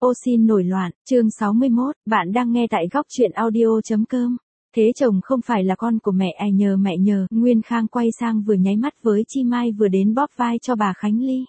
Ô xin nổi loạn, chương 61, bạn đang nghe tại góc truyện audio.com. Thế chồng không phải là con của mẹ mẹ nhờ, Nguyên Khang quay sang vừa nháy mắt với Chi Mai vừa đến bóp vai cho bà Khánh Ly.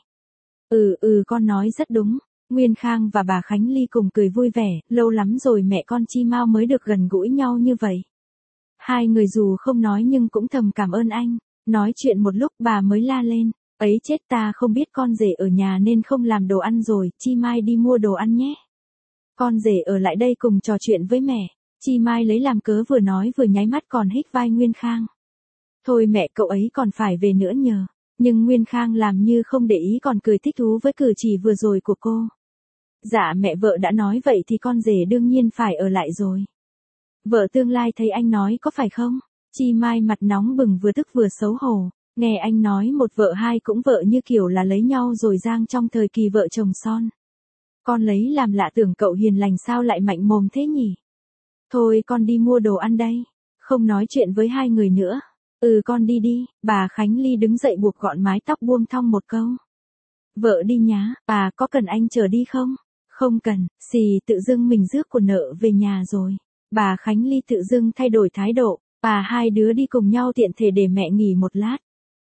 Con nói rất đúng. Nguyên Khang và bà Khánh Ly cùng cười vui vẻ, lâu lắm rồi mẹ con Chi Mao mới được gần gũi nhau như vậy. Hai người dù không nói nhưng cũng thầm cảm ơn anh. Nói chuyện một lúc bà mới la lên. Ấy chết, ta không biết con rể ở nhà nên không làm đồ ăn rồi, Chi Mai đi mua đồ ăn nhé. Con rể ở lại đây cùng trò chuyện với mẹ. Chi Mai lấy làm cớ vừa nói vừa nháy mắt còn hít vai Nguyên Khang. Thôi mẹ, cậu ấy còn phải về nữa nhờ. Nhưng Nguyên Khang làm như không để ý còn cười thích thú với cử chỉ vừa rồi của cô. Dạ mẹ, vợ đã nói vậy thì con rể đương nhiên phải ở lại rồi. Vợ tương lai thấy anh nói có phải không? Chi Mai mặt nóng bừng vừa tức vừa xấu hổ. Nghe anh nói một vợ hai cũng vợ như kiểu là lấy nhau rồi giang trong thời kỳ vợ chồng son. Con lấy làm lạ, tưởng cậu hiền lành sao lại mạnh mồm thế nhỉ? Thôi con đi mua đồ ăn đây. Không nói chuyện với hai người nữa. Con đi đi. Bà Khánh Ly đứng dậy buộc gọn mái tóc buông thong một câu. Vợ đi nhá. Bà có cần anh chờ đi không? Không cần. Xì, tự dưng mình rước của nợ về nhà rồi. Bà Khánh Ly tự dưng thay đổi thái độ. Hai đứa đi cùng nhau tiện thể để mẹ nghỉ một lát.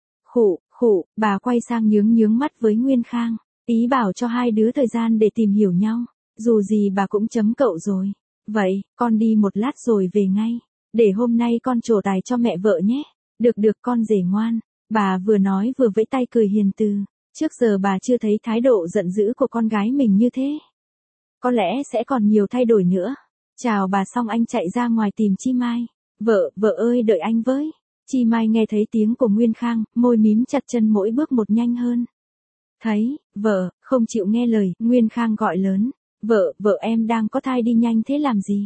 Khụ, bà quay sang nhướng mắt với Nguyên Khang, ý bảo cho hai đứa thời gian để tìm hiểu nhau, dù gì bà cũng chấm cậu rồi. Vậy, con đi một lát rồi về ngay, để hôm nay con trổ tài cho mẹ vợ nhé. Được con rể ngoan. Bà vừa nói vừa vẫy tay cười hiền từ, trước giờ bà chưa thấy thái độ giận dữ của con gái mình như thế. Có lẽ sẽ còn nhiều thay đổi nữa. Chào bà xong anh chạy ra ngoài tìm Chi Mai. Vợ ơi đợi anh với. Chi Mai nghe thấy tiếng của Nguyên Khang, môi mím chặt, chân mỗi bước một nhanh hơn. Thấy, vợ, không chịu nghe lời, Nguyên Khang gọi lớn. Vợ em đang có thai, đi nhanh thế làm gì?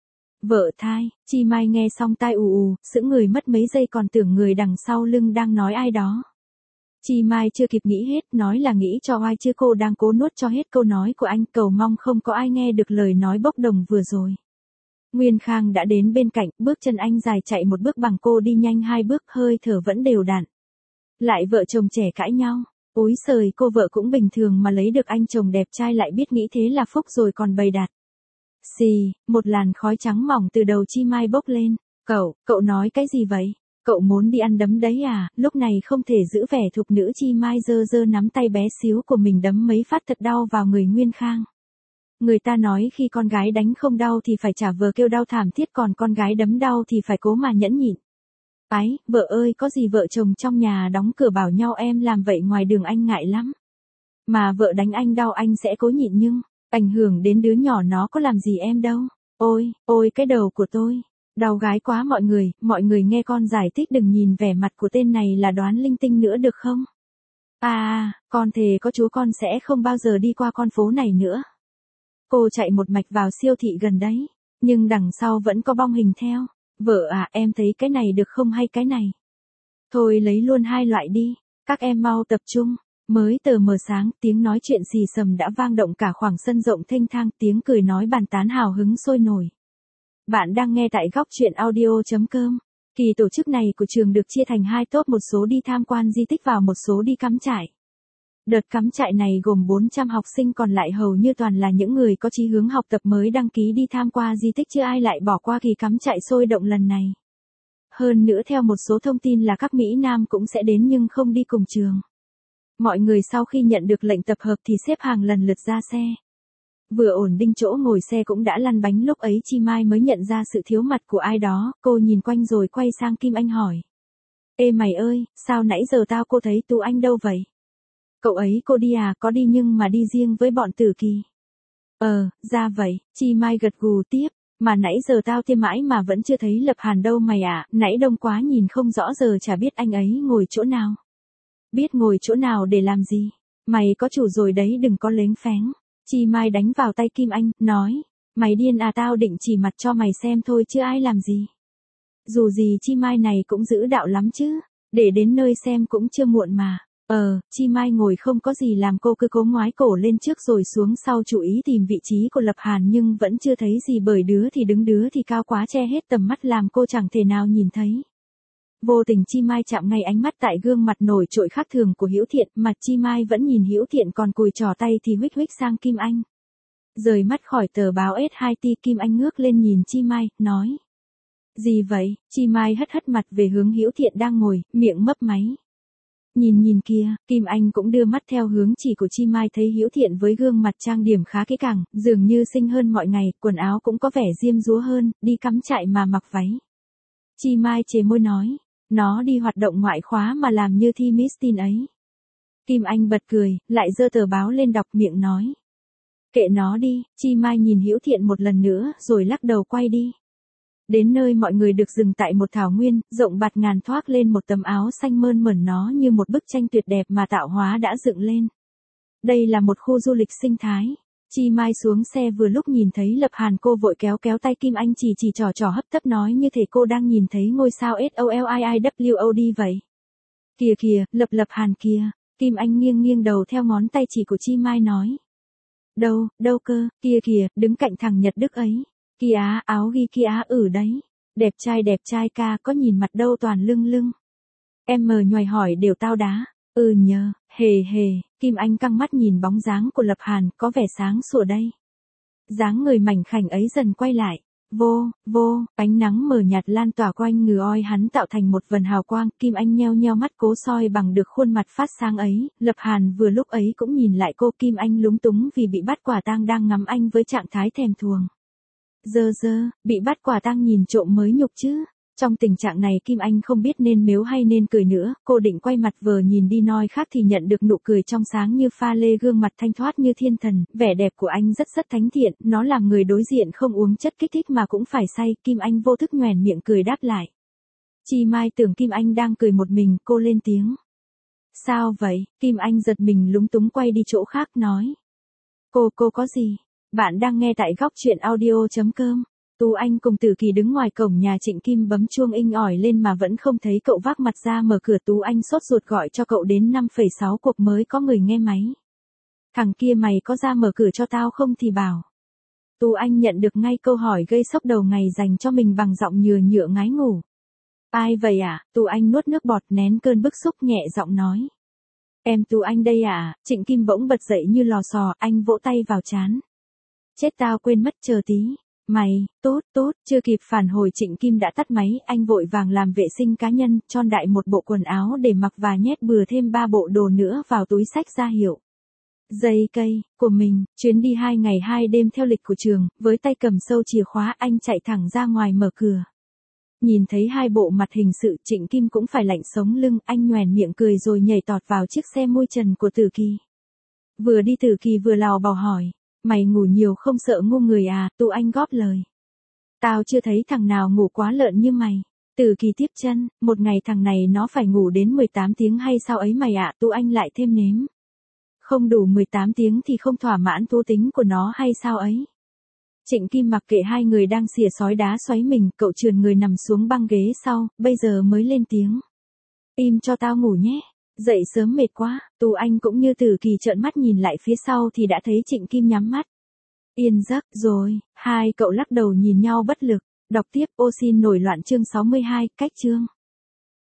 Vợ thai, Chi Mai nghe xong tai ù, sững người mất mấy giây còn tưởng người đằng sau lưng đang nói ai đó. Chi Mai chưa kịp nghĩ hết, nói là nghĩ cho oai chứ cô đang cố nuốt cho hết câu nói của anh, cầu mong không có ai nghe được lời nói bốc đồng vừa rồi. Nguyên Khang đã đến bên cạnh, bước chân anh dài chạy một bước bằng cô đi nhanh hai bước, hơi thở vẫn đều đặn. Lại vợ chồng trẻ cãi nhau. Úi giời, cô vợ cũng bình thường mà lấy được anh chồng đẹp trai lại biết nghĩ thế là phúc rồi còn bày đặt. Xì, một làn khói trắng mỏng từ đầu Chi Mai bốc lên. Cậu nói cái gì vậy? Cậu muốn đi ăn đấm đấy à? Lúc này không thể giữ vẻ thục nữ, Chi Mai giơ nắm tay bé xíu của mình đấm mấy phát thật đau vào người Nguyên Khang. Người ta nói khi con gái đánh không đau thì phải trả vờ kêu đau thảm thiết, còn con gái đấm đau thì phải cố mà nhẫn nhịn. Vợ ơi, có gì vợ chồng trong nhà đóng cửa bảo nhau em làm vậy ngoài đường anh ngại lắm. Mà vợ đánh anh đau anh sẽ cố nhịn nhưng, ảnh hưởng đến đứa nhỏ nó có làm gì em đâu. Ôi cái đầu của tôi, đau gái quá mọi người nghe con giải thích, đừng nhìn vẻ mặt của tên này là đoán linh tinh nữa được không? Con thề có chúa con sẽ không bao giờ đi qua con phố này nữa. Cô chạy một mạch vào siêu thị gần đấy, nhưng đằng sau vẫn có bong hình theo. Vợ à, em thấy cái này được không hay cái này? Thôi lấy luôn hai loại đi, các em mau tập trung. Mới tờ mờ sáng, tiếng nói chuyện xì xầm đã vang động cả khoảng sân rộng thênh thang, tiếng cười nói bàn tán hào hứng sôi nổi. Bạn đang nghe tại góc truyện audio.com. Kỳ tổ chức này của trường được chia thành hai top, một số đi tham quan di tích và một số đi cắm trại. Đợt cắm trại này gồm 400 học sinh, còn lại hầu như toàn là những người có chí hướng học tập mới đăng ký đi tham quan di tích, chưa ai lại bỏ qua kỳ cắm trại sôi động lần này. Hơn nữa theo một số thông tin là các Mỹ Nam cũng sẽ đến nhưng không đi cùng trường. Mọi người sau khi nhận được lệnh tập hợp thì xếp hàng lần lượt ra xe. Vừa ổn định chỗ ngồi xe cũng đã lăn bánh, lúc ấy Chi Mai mới nhận ra sự thiếu mặt của ai đó, cô nhìn quanh rồi quay sang Kim Anh hỏi. Ê mày ơi, sao nãy giờ cô thấy Tú Anh đâu vậy? Cậu ấy cô đi à? Có đi nhưng mà đi riêng với bọn Tử Kỳ. Ra vậy, Chi Mai gật gù tiếp, mà nãy giờ tao tiêm mãi mà vẫn chưa thấy Lập Hàn đâu mày ạ, nãy đông quá nhìn không rõ, giờ chả biết anh ấy ngồi chỗ nào. Biết ngồi chỗ nào để làm gì? Mày có chủ rồi đấy, đừng có lếng phéng. Chi Mai đánh vào tay Kim Anh, nói, mày điên à, tao định chỉ mặt cho mày xem thôi chứ ai làm gì. Dù gì Chi Mai này cũng giữ đạo lắm chứ, để đến nơi xem cũng chưa muộn mà. Chi Mai ngồi không có gì làm, cô cứ cố ngoái cổ lên trước rồi xuống sau, chú ý tìm vị trí của Lập Hàn nhưng vẫn chưa thấy gì, bởi đứa thì đứng đứa thì cao quá che hết tầm mắt làm cô chẳng thể nào nhìn thấy. Vô tình Chi Mai chạm ngay ánh mắt tại gương mặt nổi trội khác thường của Hữu Thiện, mặt Chi Mai vẫn nhìn Hữu Thiện còn cùi trỏ tay thì huých sang Kim Anh. Rời mắt khỏi tờ báo S2T, Kim Anh ngước lên nhìn Chi Mai, nói. Gì vậy? Chi Mai hất hất mặt về hướng Hữu Thiện đang ngồi, miệng mấp máy. Nhìn kia, Kim Anh cũng đưa mắt theo hướng chỉ của Chi Mai, thấy Hữu Thiện với gương mặt trang điểm khá kỹ càng, dường như xinh hơn mọi ngày, quần áo cũng có vẻ diêm dúa hơn, đi cắm trại mà mặc váy. Chi Mai chề môi nói, nó đi hoạt động ngoại khóa mà làm như thi Miss Teen ấy. Kim Anh bật cười, lại giơ tờ báo lên đọc, miệng nói. Kệ nó đi. Chi Mai nhìn Hữu Thiện một lần nữa, rồi lắc đầu quay đi. Đến nơi mọi người được dừng tại một thảo nguyên, rộng bạt ngàn, thoác lên một tấm áo xanh mơn mởn, nó như một bức tranh tuyệt đẹp mà tạo hóa đã dựng lên. Đây là một khu du lịch sinh thái. Chi Mai xuống xe vừa lúc nhìn thấy Lập Hàn, cô vội kéo tay Kim Anh, chỉ trò hấp tấp nói như thể cô đang nhìn thấy ngôi sao SOLIIWOD vậy. Kìa, Lập Hàn kia. Kim Anh nghiêng đầu theo ngón tay chỉ của Chi Mai nói. Đâu cơ, kìa, đứng cạnh thằng Nhật Đức ấy. Kia, áo ghi kia, đấy. Đẹp trai ca, có nhìn mặt đâu, toàn lưng. Em mờ nhoài hỏi đều tao đá. Nhờ, hề. Kim Anh căng mắt nhìn bóng dáng của Lập Hàn, có vẻ sáng sủa đây. Dáng người mảnh khảnh ấy dần quay lại. Vô, ánh nắng mờ nhạt lan tỏa quanh người oi hắn, tạo thành một vần hào quang. Kim Anh nheo mắt cố soi bằng được khuôn mặt phát sáng ấy. Lập Hàn vừa lúc ấy cũng nhìn lại cô. Kim Anh lúng túng vì bị bắt quả tang đang ngắm anh với trạng thái thèm thuồng. Dơ, bị bắt quả tang nhìn trộm mới nhục chứ. Trong tình trạng này Kim Anh không biết nên mếu hay nên cười nữa, cô định quay mặt vờ nhìn đi noi khác thì nhận được nụ cười trong sáng như pha lê, gương mặt thanh thoát như thiên thần, vẻ đẹp của anh rất thánh thiện, nó làm người đối diện không uống chất kích thích mà cũng phải say. Kim Anh vô thức nhoẻn miệng cười đáp lại. Chi Mai tưởng Kim Anh đang cười một mình, cô lên tiếng. Sao vậy? Kim Anh giật mình lúng túng quay đi chỗ khác nói. Cô có gì? Bạn đang nghe tại Góc Chuyện Audio.com. Tú Anh cùng Tử Kỳ đứng ngoài cổng nhà Trịnh Kim bấm chuông inh ỏi lên mà vẫn không thấy cậu vác mặt ra mở cửa. Tú Anh sốt ruột gọi cho cậu đến 5,6 cuộc mới có người nghe máy. Thằng kia, mày có ra mở cửa cho tao không thì bảo. Tú Anh nhận được ngay câu hỏi gây sốc đầu ngày dành cho mình bằng giọng nhựa ngái ngủ. Ai vậy à? Tú Anh nuốt nước bọt, nén cơn bức xúc, nhẹ giọng nói. Em Tú Anh đây à? Trịnh Kim bỗng bật dậy như lò xò, anh vỗ tay vào trán. Chết, tao quên mất, chờ tí. Mày, tốt, chưa kịp phản hồi Trịnh Kim đã tắt máy. Anh vội vàng làm vệ sinh cá nhân, chọn đại một bộ quần áo để mặc và nhét bừa thêm 3 bộ đồ nữa vào túi xách ra hiệu. Dây cây của mình, chuyến đi 2 ngày 2 đêm theo lịch của trường, với tay cầm sâu chìa khóa anh chạy thẳng ra ngoài mở cửa. Nhìn thấy 2 bộ mặt hình sự, Trịnh Kim cũng phải lạnh sống lưng, anh nhoẻn miệng cười rồi nhảy tọt vào chiếc xe mui trần của Tử Kỳ. Vừa đi Tử Kỳ vừa lào bào hỏi. Mày ngủ nhiều không sợ ngu người à? Tú Anh góp lời. Tao chưa thấy thằng nào ngủ quá lợn như mày. Tử Kỳ tiếp chân, một ngày thằng này nó phải ngủ đến 18 tiếng hay sao ấy mày ạ? Tú Anh lại thêm nếm. Không đủ 18 tiếng thì không thỏa mãn thú tính của nó hay sao ấy? Trịnh Kim mặc kệ hai người đang xỉa sói đá xoáy mình, cậu trườn người nằm xuống băng ghế sau, bây giờ mới lên tiếng. Im cho tao ngủ nhé. Dậy sớm mệt quá. Tú Anh cũng như Tử Kỳ trợn mắt nhìn lại phía sau thì đã thấy Trịnh Kim nhắm mắt. Yên giấc rồi. Hai cậu lắc đầu nhìn nhau bất lực. Đọc tiếp. Ô xin nổi loạn chương 62, cách chương.